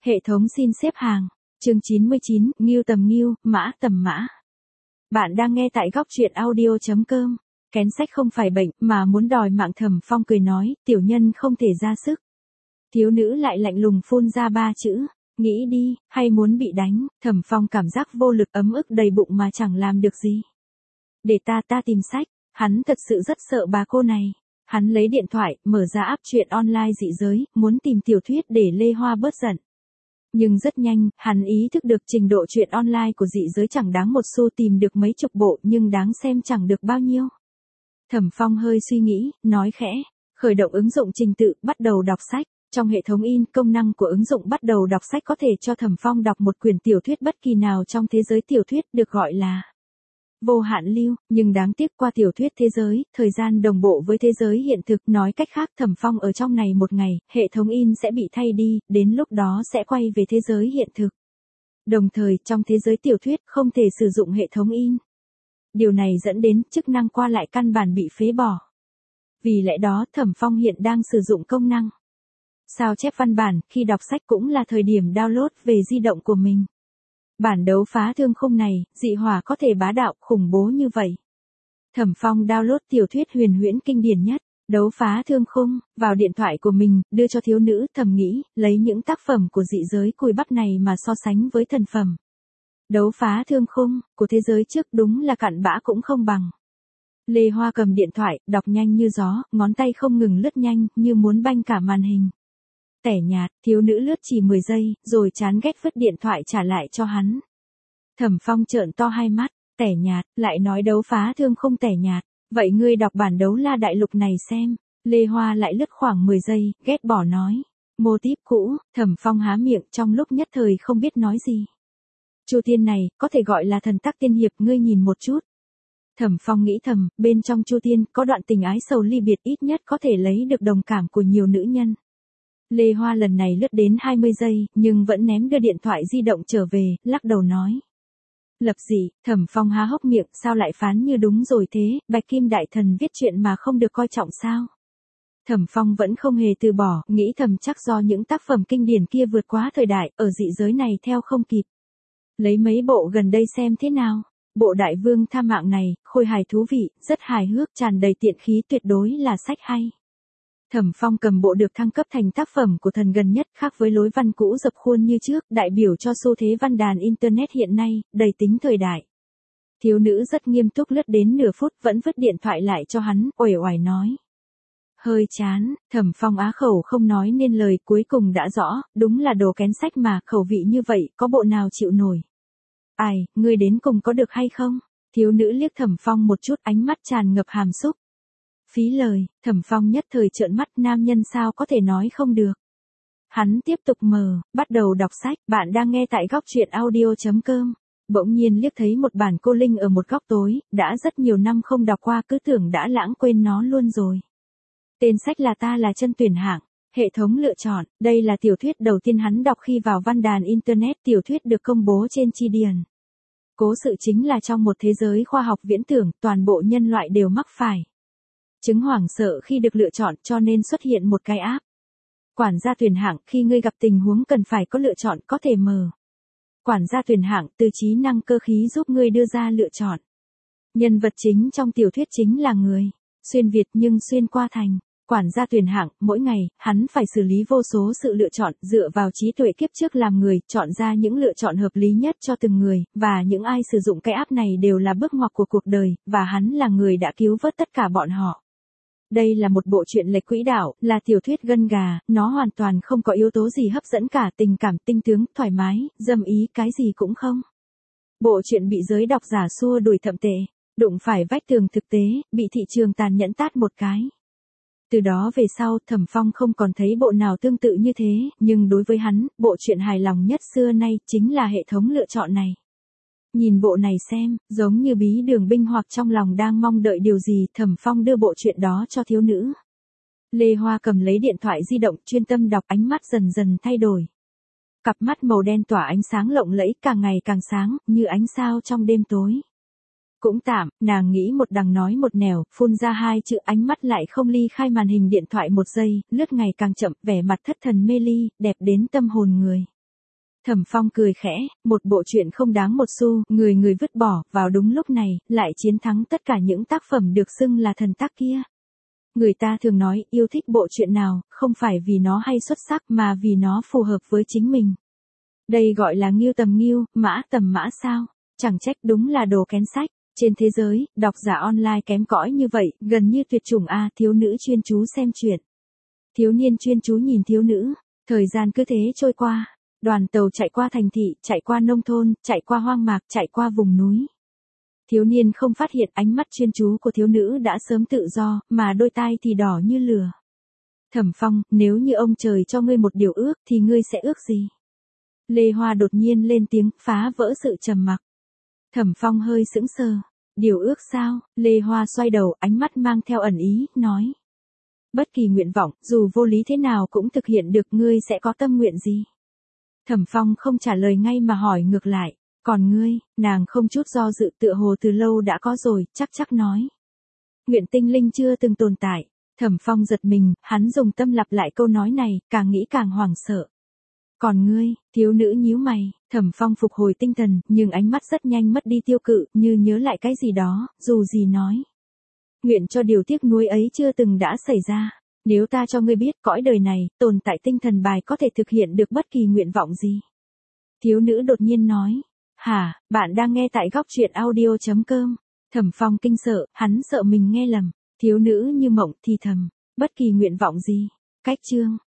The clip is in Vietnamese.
Hệ thống xin xếp hàng. Chương 99, Ngưu tầm ngưu, mã tầm mã. Bạn đang nghe tại góc truyện audio.com. Kén sách không phải bệnh mà muốn đòi mạng. Thẩm Phong cười nói, tiểu nhân không thể ra sức. Thiếu nữ lại lạnh lùng phun ra 3 chữ. Nghĩ đi, hay muốn bị đánh. Thẩm Phong cảm giác vô lực ấm ức đầy bụng mà chẳng làm được gì. Để ta tìm sách. Hắn thật sự rất sợ bà cô này. Hắn lấy điện thoại, mở ra app truyện online dị giới, muốn tìm tiểu thuyết để Lê Hoa bớt giận. Nhưng rất nhanh, hắn ý thức được trình độ truyện online của dị giới chẳng đáng một xu, tìm được mấy chục bộ nhưng đáng xem chẳng được bao nhiêu. Thẩm Phong hơi suy nghĩ, nói khẽ, khởi động ứng dụng trình tự, bắt đầu đọc sách. Trong hệ thống in, công năng của ứng dụng bắt đầu đọc sách có thể cho Thẩm Phong đọc một quyển tiểu thuyết bất kỳ nào trong thế giới tiểu thuyết, được gọi là vô hạn lưu, nhưng đáng tiếc qua tiểu thuyết thế giới, thời gian đồng bộ với thế giới hiện thực, nói cách khác Thẩm Phong ở trong này một ngày, hệ thống in sẽ bị thay đi, đến lúc đó sẽ quay về thế giới hiện thực. Đồng thời, trong thế giới tiểu thuyết không thể sử dụng hệ thống in. Điều này dẫn đến chức năng qua lại căn bản bị phế bỏ. Vì lẽ đó, Thẩm Phong hiện đang sử dụng công năng sao chép văn bản, khi đọc sách cũng là thời điểm download về di động của mình. Bản đấu phá thương khung này, dị hỏa có thể bá đạo, khủng bố như vậy. Thẩm Phong download tiểu thuyết huyền huyễn kinh điển nhất, đấu phá thương khung, vào điện thoại của mình, đưa cho thiếu nữ, thầm nghĩ, lấy những tác phẩm của dị giới cùi bắp này mà so sánh với thần phẩm. Đấu phá thương khung, của thế giới trước đúng là cặn bã cũng không bằng. Lê Hoa cầm điện thoại, đọc nhanh như gió, ngón tay không ngừng lướt nhanh, như muốn banh cả màn hình. Tẻ nhạt, thiếu nữ lướt chỉ 10 giây, rồi chán ghét vứt điện thoại trả lại cho hắn. Thẩm Phong trợn to hai mắt, tẻ nhạt, lại nói đấu phá thương không tẻ nhạt, vậy ngươi đọc bản đấu la đại lục này xem. Lê Hoa lại lướt khoảng 10 giây, ghét bỏ nói. Mô típ cũ, Thẩm Phong há miệng trong lúc nhất thời không biết nói gì. Chu Tiên này, có thể gọi là thần tắc tiên hiệp, ngươi nhìn một chút. Thẩm Phong nghĩ thầm, bên trong Chu Tiên có đoạn tình ái sầu ly biệt, ít nhất có thể lấy được đồng cảm của nhiều nữ nhân. Lê Hoa lần này lướt đến 20 giây, nhưng vẫn ném đưa điện thoại di động trở về, lắc đầu nói. Lập dị, Thẩm Phong há hốc miệng, sao lại phán như đúng rồi thế, Bạch Kim Đại Thần viết chuyện mà không được coi trọng sao? Thẩm Phong vẫn không hề từ bỏ, nghĩ thầm chắc do những tác phẩm kinh điển kia vượt quá thời đại, ở dị giới này theo không kịp. Lấy mấy bộ gần đây xem thế nào? Bộ Đại Vương Tha Mạng này, khôi hài thú vị, rất hài hước, tràn đầy tiện khí, tuyệt đối là sách hay. Thẩm Phong cầm bộ được thăng cấp thành tác phẩm của thần gần nhất, khác với lối văn cũ dập khuôn như trước, đại biểu cho xu thế văn đàn Internet hiện nay, đầy tính thời đại. Thiếu nữ rất nghiêm túc lướt đến nửa phút, vẫn vứt điện thoại lại cho hắn, uể oải nói. Hơi chán, Thẩm Phong á khẩu không nói nên lời, cuối cùng đã rõ, đúng là đồ kén sách mà, khẩu vị như vậy, có bộ nào chịu nổi. Ai, ngươi đến cùng có được hay không? Thiếu nữ liếc Thẩm Phong một chút, ánh mắt tràn ngập hàm xúc. Phí lời, Thẩm Phong nhất thời trợn mắt, nam nhân sao có thể nói không được. Hắn tiếp tục bắt đầu đọc sách, bạn đang nghe tại góc truyện audio.com. Bỗng nhiên liếc thấy một bản cô Linh ở một góc tối, đã rất nhiều năm không đọc qua, cứ tưởng đã lãng quên nó luôn rồi. Tên sách là Ta là chân tuyển hạng, hệ thống lựa chọn, đây là tiểu thuyết đầu tiên hắn đọc khi vào văn đàn Internet, tiểu thuyết được công bố trên Chi Điền. Cố sự chính là trong một thế giới khoa học viễn tưởng, toàn bộ nhân loại đều mắc phải chứng hoảng sợ khi được lựa chọn, cho nên xuất hiện một cái app. Quản gia tuyển hạng, khi ngươi gặp tình huống cần phải có lựa chọn, có thể quản gia tuyển hạng, từ trí năng cơ khí giúp ngươi đưa ra lựa chọn. Nhân vật chính trong tiểu thuyết chính là người xuyên Việt nhưng xuyên qua thành quản gia tuyển hạng, mỗi ngày, hắn phải xử lý vô số sự lựa chọn, dựa vào trí tuệ kiếp trước làm người, chọn ra những lựa chọn hợp lý nhất cho từng người, và những ai sử dụng cái app này đều là bước ngoặt của cuộc đời, và hắn là người đã cứu vớt tất cả bọn họ. Đây là một bộ truyện lệch quỹ đạo, là tiểu thuyết gân gà, nó hoàn toàn không có yếu tố gì hấp dẫn cả, tình cảm, tinh tướng, thoải mái, dâm ý, cái gì cũng không. Bộ truyện bị giới độc giả xua đuổi thậm tệ, đụng phải vách tường thực tế, bị thị trường tàn nhẫn tát một cái. Từ đó về sau, Thẩm Phong không còn thấy bộ nào tương tự như thế, nhưng đối với hắn, bộ truyện hài lòng nhất xưa nay, chính là hệ thống lựa chọn này. Nhìn bộ này xem, giống như bí đường binh hoặc trong lòng đang mong đợi điều gì, Thẩm Phong đưa bộ truyện đó cho thiếu nữ. Lê Hoa cầm lấy điện thoại di động, chuyên tâm đọc, ánh mắt dần dần thay đổi. Cặp mắt màu đen tỏa ánh sáng lộng lẫy, càng ngày càng sáng, như ánh sao trong đêm tối. Cũng tạm, nàng nghĩ một đằng nói một nẻo, phun ra 2 chữ, ánh mắt lại không ly khai màn hình điện thoại 1 giây, lướt ngày càng chậm, vẻ mặt thất thần mê ly, đẹp đến tâm hồn người. Thẩm Phong cười khẽ, một bộ chuyện không đáng một xu, người người vứt bỏ, vào đúng lúc này, lại chiến thắng tất cả những tác phẩm được xưng là thần tác kia. Người ta thường nói, yêu thích bộ truyện nào, không phải vì nó hay xuất sắc mà vì nó phù hợp với chính mình. Đây gọi là ngưu tầm ngưu, mã tầm mã sao? Chẳng trách đúng là đồ kén sách. Trên thế giới, độc giả online kém cỏi như vậy, gần như tuyệt chủng a, thiếu nữ chuyên chú xem truyện. Thiếu niên chuyên chú nhìn thiếu nữ. Thời gian cứ thế trôi qua. Đoàn tàu chạy qua thành thị, chạy qua nông thôn, chạy qua hoang mạc, chạy qua vùng núi. Thiếu niên không phát hiện ánh mắt chuyên chú của thiếu nữ đã sớm tự do, mà đôi tai thì đỏ như lửa. Thẩm Phong, nếu như ông trời cho ngươi một điều ước thì ngươi sẽ ước gì? Lê Hoa đột nhiên lên tiếng, phá vỡ sự trầm mặc. Thẩm Phong hơi sững sờ. Điều ước sao? Lê Hoa xoay đầu, ánh mắt mang theo ẩn ý, nói. Bất kỳ nguyện vọng, dù vô lý thế nào cũng thực hiện được, ngươi sẽ có tâm nguyện gì? Thẩm Phong không trả lời ngay mà hỏi ngược lại. Còn ngươi? Nàng không chút do dự, tựa hồ từ lâu đã có rồi, chắc nói. Nguyện tinh linh chưa từng tồn tại. Thẩm Phong giật mình, hắn dùng tâm lặp lại câu nói này, càng nghĩ càng hoảng sợ. Còn ngươi? Thiếu nữ nhíu mày. Thẩm Phong phục hồi tinh thần, nhưng ánh mắt rất nhanh mất đi tiêu cự, như nhớ lại cái gì đó, dù gì nói. Nguyện cho điều tiếc nuối ấy chưa từng đã xảy ra. Nếu ta cho ngươi biết, cõi đời này, tồn tại tinh thần bài có thể thực hiện được bất kỳ nguyện vọng gì. Thiếu nữ đột nhiên nói. Hả, bạn đang nghe tại góc truyện audio.com. Thẩm Phong kinh sợ, hắn sợ mình nghe lầm. Thiếu nữ như mộng thì thầm. Bất kỳ nguyện vọng gì? Cách chương.